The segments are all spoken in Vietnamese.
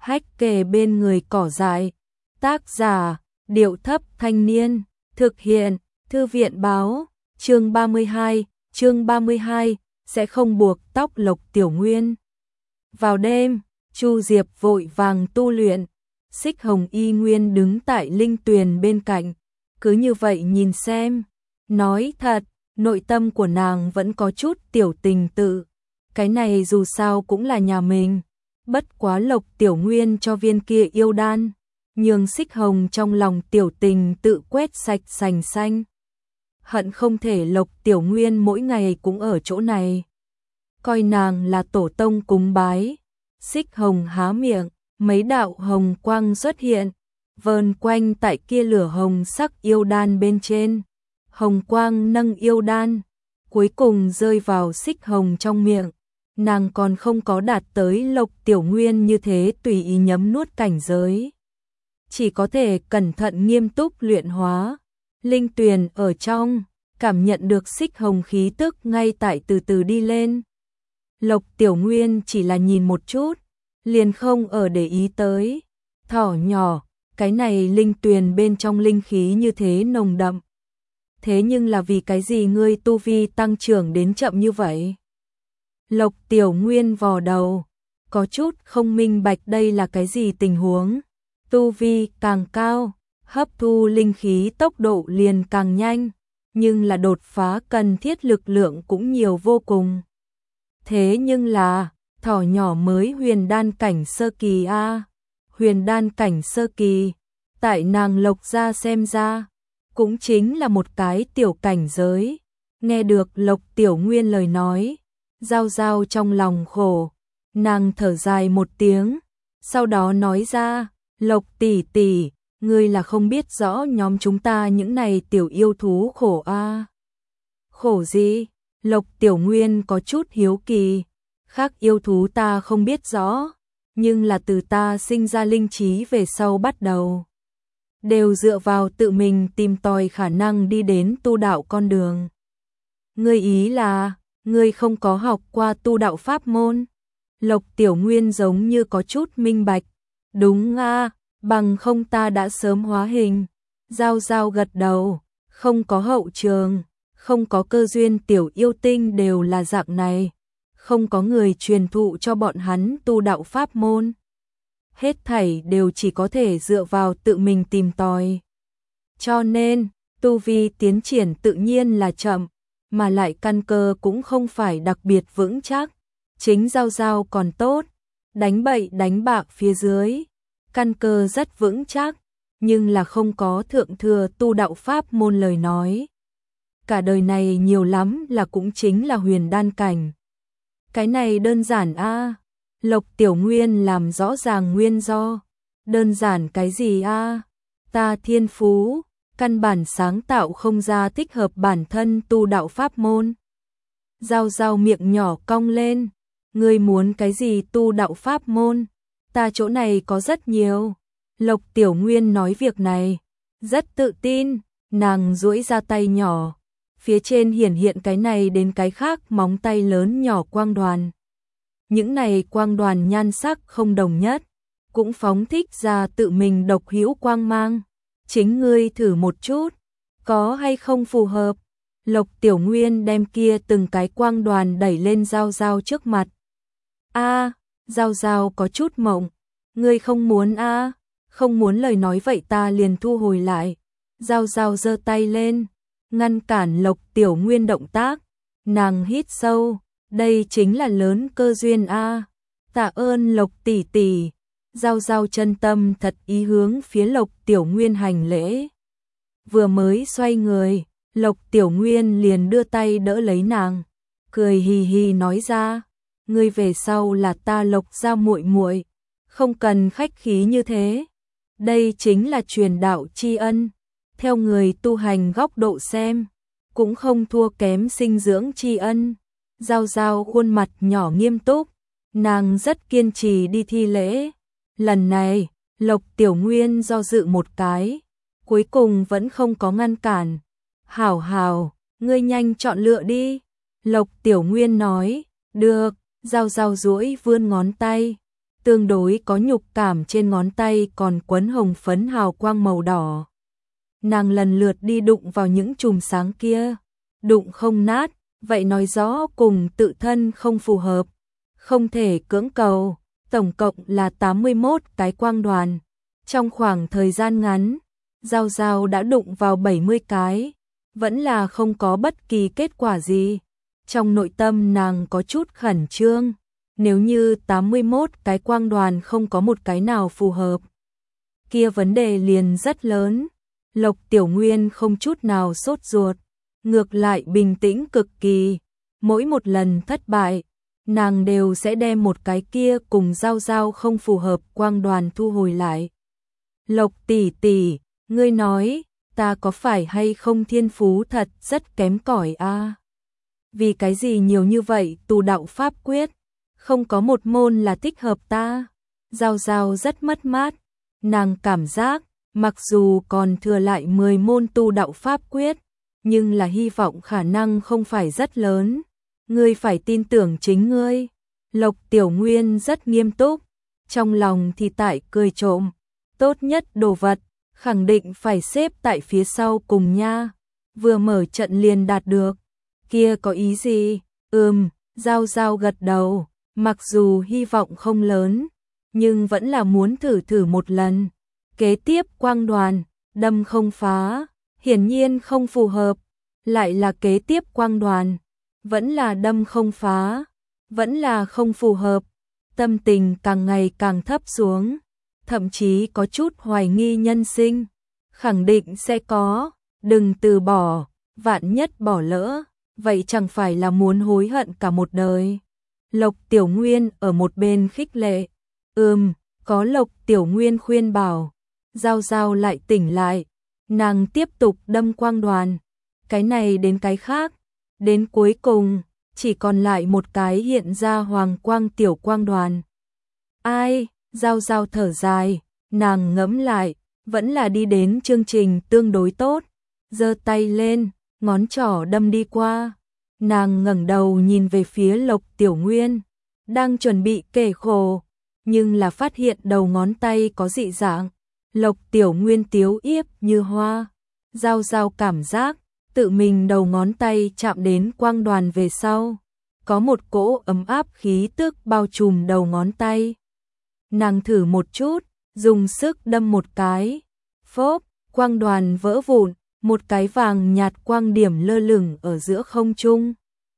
hách kề bên người cỏ dại. Tác giả, Điệu Thấp Thanh Niên, thực hiện, Thư viện báo, chương 32, sẽ không buộc tóc Lộc Tiểu Nguyên. Vào đêm, Chu Diệp vội vàng tu luyện, Xích Hồng y nguyên đứng tại linh tuyền bên cạnh, cứ như vậy nhìn xem. Nói thật, nội tâm của nàng vẫn có chút tiểu tình tự. Cái này dù sao cũng là nhà mình. Bất quá Lộc Tiểu Nguyên cho viên kia yêu đan, nhường Xích Hồng trong lòng tiểu tình tự quét sạch sành xanh. Hận không thể Lộc Tiểu Nguyên mỗi ngày cũng ở chỗ này, coi nàng là tổ tông cúng bái. Xích Hồng há miệng, mấy đạo hồng quang xuất hiện, vờn quanh tại kia lửa hồng sắc yêu đan bên trên. Hồng quang nâng yêu đan, cuối cùng rơi vào Xích Hồng trong miệng. Nàng còn không có đạt tới Lộc Tiểu Nguyên như thế tùy ý nhấm nuốt cảnh giới, chỉ có thể cẩn thận nghiêm túc luyện hóa. Linh tuyền ở trong, cảm nhận được Xích Hồng khí tức ngay tại từ từ đi lên. Lộc Tiểu Nguyên chỉ là nhìn một chút, liền không ở để ý tới. Thỏ nhỏ, cái này linh tuyền bên trong linh khí như thế nồng đậm. Thế nhưng là vì cái gì ngươi tu vi tăng trưởng đến chậm như vậy? Lộc Tiểu Nguyên vò đầu, có chút không minh bạch đây là cái gì tình huống. Tu vi càng cao, hấp thu linh khí tốc độ liền càng nhanh, nhưng là đột phá cần thiết lực lượng cũng nhiều vô cùng. Thế nhưng là, thỏ nhỏ mới huyền đan cảnh sơ kỳ a, huyền đan cảnh sơ kỳ, tại nàng Lộc gia xem ra, cũng chính là một cái tiểu cảnh giới. Nghe được Lộc Tiểu Nguyên lời nói, Giao Giao trong lòng khổ, nàng thở dài một tiếng, sau đó nói ra, Lộc tỷ tỷ, ngươi là không biết rõ nhóm chúng ta những này tiểu yêu thú khổ a. Khổ gì? Lộc Tiểu Nguyên có chút hiếu kỳ, khác yêu thú ta không biết rõ, nhưng là từ ta sinh ra linh trí về sau bắt đầu, đều dựa vào tự mình tìm tòi khả năng đi đến tu đạo con đường. Ngươi ý là, ngươi không có học qua tu đạo pháp môn? Lộc Tiểu Nguyên giống như có chút minh bạch. Đúng a, bằng không ta đã sớm hóa hình. Giao Giao gật đầu, không có hậu trường, không có cơ duyên tiểu yêu tinh đều là dạng này, không có người truyền thụ cho bọn hắn tu đạo pháp môn. Hết thảy đều chỉ có thể dựa vào tự mình tìm tòi. Cho nên, tu vi tiến triển tự nhiên là chậm, mà lại căn cơ cũng không phải đặc biệt vững chắc. Chính Giao Giao còn tốt, đánh bậy đánh bạc phía dưới, căn cơ rất vững chắc, nhưng là không có thượng thừa tu đạo pháp môn lời nói. Cả đời này nhiều lắm là cũng chính là huyền đan cảnh. Cái này đơn giản a. Lộc Tiểu Nguyên làm rõ ràng nguyên do. Đơn giản cái gì a? Ta thiên phú, căn bản sáng tạo không ra thích hợp bản thân tu đạo pháp môn. Giao Giao miệng nhỏ cong lên, ngươi muốn cái gì tu đạo pháp môn? Ta chỗ này có rất nhiều. Lộc Tiểu Nguyên nói việc này rất tự tin, nàng duỗi ra tay nhỏ, phía trên hiển hiện cái này đến cái khác móng tay lớn nhỏ quang đoàn. Những này quang đoàn nhan sắc không đồng nhất, cũng phóng thích ra tự mình độc hữu quang mang. Chính ngươi thử một chút, có hay không phù hợp? Lộc Tiểu Nguyên đem kia từng cái quang đoàn đẩy lên Giao Giao trước mặt. A, Giao Giao có chút mộng, ngươi không muốn a? Không muốn lời nói vậy ta liền thu hồi lại. Giao Giao giơ tay lên, ngăn cản Lộc Tiểu Nguyên động tác. Nàng hít sâu, đây chính là lớn cơ duyên a. Tạ ơn Lộc tỷ tỷ. Giao Giao chân tâm thật ý hướng phía Lộc Tiểu Nguyên hành lễ. Vừa mới xoay người, Lộc Tiểu Nguyên liền đưa tay đỡ lấy nàng, cười hì hì nói ra, ngươi về sau là ta Lộc gia muội muội, không cần khách khí như thế. Đây chính là truyền đạo tri ân, theo người tu hành góc độ xem, cũng không thua kém sinh dưỡng tri ân. Giao Giao khuôn mặt nhỏ nghiêm túc, nàng rất kiên trì đi thi lễ. Lần này, Lộc Tiểu Nguyên do dự một cái, cuối cùng vẫn không có ngăn cản. Hảo hảo, ngươi nhanh chọn lựa đi. Lộc Tiểu Nguyên nói, được. Giao Giao duỗi vươn ngón tay, tương đối có nhục cảm, trên ngón tay còn quấn hồng phấn hào quang màu đỏ. Nàng lần lượt đi đụng vào những chùm sáng kia, đụng không nát, vậy nói rõ cùng tự thân không phù hợp, không thể cưỡng cầu. Tổng cộng là 81 cái quang đoàn. Trong khoảng thời gian ngắn, Giao Giao đã đụng vào 70 cái, vẫn là không có bất kỳ kết quả gì. Trong nội tâm nàng có chút khẩn trương, nếu như 81 cái quang đoàn không có một cái nào phù hợp, kia vấn đề liền rất lớn. Lộc Tiểu Nguyên không chút nào sốt ruột, ngược lại bình tĩnh cực kỳ. Mỗi một lần thất bại, nàng đều sẽ đem một cái kia cùng Giao Giao không phù hợp quang đoàn thu hồi lại. Lộc tỷ tỷ, ngươi nói, ta có phải hay không thiên phú thật rất kém cỏi a? Vì cái gì nhiều như vậy tu đạo pháp quyết, không có một môn là thích hợp ta? Giao Giao rất mất mát, nàng cảm giác, mặc dù còn thừa lại 10 môn tu đạo pháp quyết, nhưng là hy vọng khả năng không phải rất lớn. Ngươi phải tin tưởng chính ngươi. Lộc Tiểu Nguyên rất nghiêm túc, trong lòng thì tại cười trộm. Tốt nhất đồ vật, khẳng định phải xếp tại phía sau cùng nha. Vừa mở trận liền đạt được. Kia có ý gì? Giao Giao gật đầu, mặc dù hy vọng không lớn, nhưng vẫn là muốn thử một lần. Kế tiếp quang đoàn, đâm không phá, hiển nhiên không phù hợp. Lại là kế tiếp quang đoàn, vẫn là đâm không phá, vẫn là không phù hợp. Tâm tình càng ngày càng thấp xuống, thậm chí có chút hoài nghi nhân sinh. Khẳng định sẽ có, đừng từ bỏ, vạn nhất bỏ lỡ, vậy chẳng phải là muốn hối hận cả một đời. Lộc Tiểu Nguyên ở một bên khích lệ. Có Lộc Tiểu Nguyên khuyên bảo, Giao Giao lại tỉnh lại. Nàng tiếp tục đâm quang đoàn, cái này đến cái khác, đến cuối cùng chỉ còn lại một cái hiện ra hoàng quang tiểu quang đoàn. Ai? Giao Giao thở dài, nàng ngẫm lại, vẫn là đi đến chương trình tương đối tốt, giơ tay lên, ngón trỏ đâm đi qua. Nàng ngẩng đầu nhìn về phía Lộc Tiểu Nguyên, đang chuẩn bị kể khổ, nhưng là phát hiện đầu ngón tay có dị dạng. Lộc Tiểu Nguyên tiếu yếp như hoa. Giao Giao cảm giác tự mình đầu ngón tay chạm đến quang đoàn về sau, có một cỗ ấm áp khí tức bao trùm đầu ngón tay. Nàng thử một chút, dùng sức đâm một cái, phốp, quang đoàn vỡ vụn, một cái vàng nhạt quang điểm lơ lửng ở giữa không trung.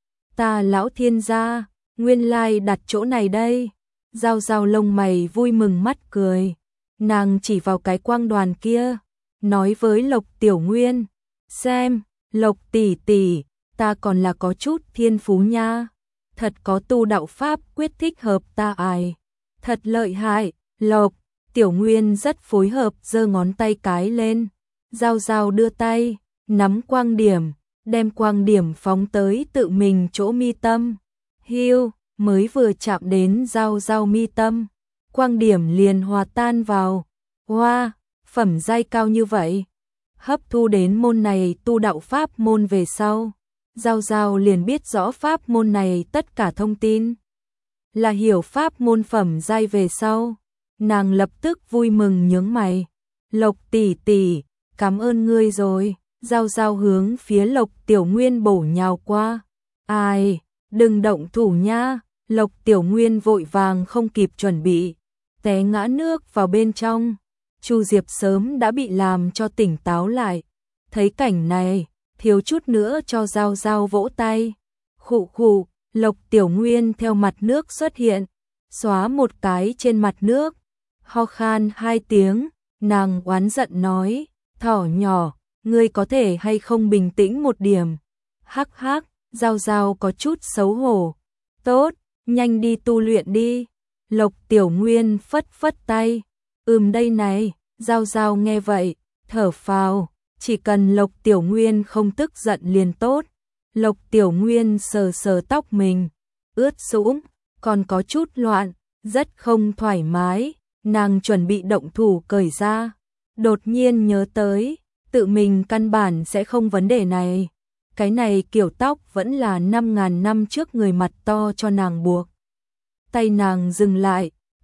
Ta lão thiên gia, nguyên lai đặt chỗ này đây. Giao Giao lông mày vui mừng mắt cười, nàng chỉ vào cái quang đoàn kia, nói với Lộc Tiểu Nguyên, xem, Lộc tỷ tỷ, ta còn là có chút thiên phú nha, thật có tu đạo pháp quyết thích hợp ta ai, thật lợi hại. Lộc Tiểu Nguyên rất phối hợp giơ ngón tay cái lên, Giao Giao đưa tay, nắm quang điểm, đem quang điểm phóng tới tự mình chỗ mi tâm. Hiu, mới vừa chạm đến Giao Giao mi tâm, quang điểm liền hòa tan vào. Hoa, phẩm giai cao như vậy. Hấp thu đến môn này tu đạo pháp môn về sau, Giao Giao liền biết rõ pháp môn này tất cả thông tin. Là hiểu pháp môn phẩm giai về sau, nàng lập tức vui mừng nhướng mày. Lộc tỷ tỷ, cảm ơn ngươi rồi. Giao Giao hướng phía Lộc Tiểu Nguyên bổ nhào qua. Ai, đừng động thủ nha. Lộc Tiểu Nguyên vội vàng không kịp chuẩn bị, té ngã nước vào bên trong. Chu Diệp sớm đã bị làm cho tỉnh táo lại, thấy cảnh này, thiếu chút nữa cho Giao Giao vỗ tay. Khụ khụ, Lộc Tiểu Nguyên theo mặt nước xuất hiện, xóa một cái trên mặt nước, ho khan 2 tiếng, nàng oán giận nói, thỏ nhỏ, ngươi có thể hay không bình tĩnh một điểm. Hắc hắc, Giao Giao có chút xấu hổ. Tốt, nhanh đi tu luyện đi. Lộc Tiểu Nguyên phất phất tay. Đây này. Giao Giao nghe vậy, thở phào, chỉ cần Lộc Tiểu Nguyên không tức giận liền tốt. Lộc Tiểu Nguyên sờ sờ tóc mình, ướt sũng, còn có chút loạn, rất không thoải mái. Nàng chuẩn bị động thủ cởi ra, đột nhiên nhớ tới, tự mình căn bản sẽ không vấn đề này. Cái này kiểu tóc vẫn là 5.000 năm trước người mặt to cho nàng buộc. Tay nàng dừng lại,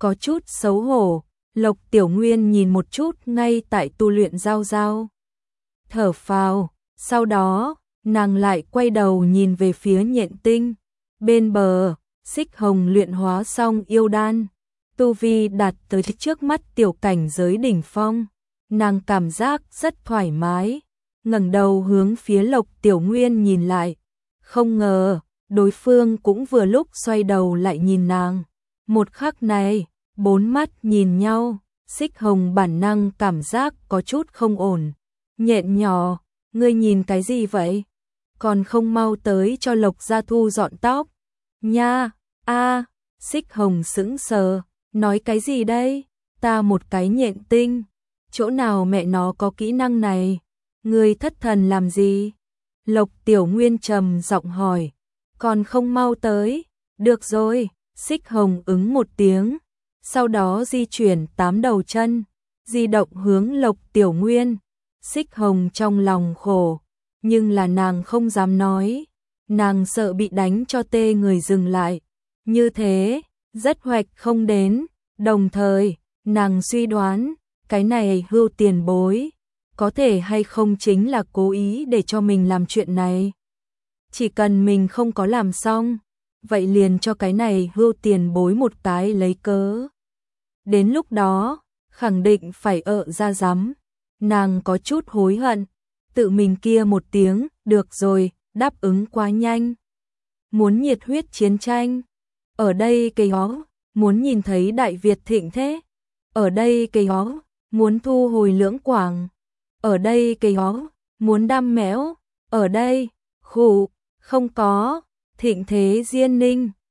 có chút xấu hổ. Lộc Tiểu Nguyên nhìn một chút ngay tại tu luyện Giao Giao, thở phào, sau đó, nàng lại quay đầu nhìn về phía Nhện Tinh. Bên bờ, Xích Hồng luyện hóa xong yêu đan, tu vi đạt tới trước mắt tiểu cảnh giới đỉnh phong, nàng cảm giác rất thoải mái, ngẩng đầu hướng phía Lộc Tiểu Nguyên nhìn lại, không ngờ, đối phương cũng vừa lúc xoay đầu lại nhìn nàng. Một khắc này, bốn mắt nhìn nhau, Xích Hồng bản năng cảm giác có chút không ổn. Nhện nhỏ, ngươi nhìn cái gì vậy? Còn không mau tới cho Lộc Gia thu dọn tóc. Nha, Xích Hồng sững sờ, nói cái gì đây? Ta một cái nhện tinh, chỗ nào mẹ nó có kỹ năng này? Ngươi thất thần làm gì? Lộc Tiểu Nguyên trầm giọng hỏi, còn không mau tới? Được rồi, Xích Hồng ứng một tiếng, sau đó di chuyển 8 đầu chân, di động hướng Lộc Tiểu Nguyên. Xích Hồng trong lòng khổ, nhưng là nàng không dám nói, nàng sợ bị đánh cho tê người dừng lại. Như thế, rất hoạch không đến, đồng thời, nàng suy đoán, cái này Hưu tiền bối, có thể hay không chính là cố ý để cho mình làm chuyện này. Chỉ cần mình không có làm xong, vậy liền cho cái này Hưu tiền bối một cái lấy cớ. Đến lúc đó, khẳng định phải ra rắm. Nàng có chút hối hận, tự mình kia một tiếng, được rồi, đáp ứng quá nhanh. Muốn nhiệt huyết chiến tranh, ở đây cây ó, muốn nhìn thấy Đại Việt thịnh thế, ở đây cây ó, muốn thu hồi Lưỡng Quảng, ở đây cây ó, muốn đam mẽo, ở đây, khủ, không có, thịnh thế Diên Ninh,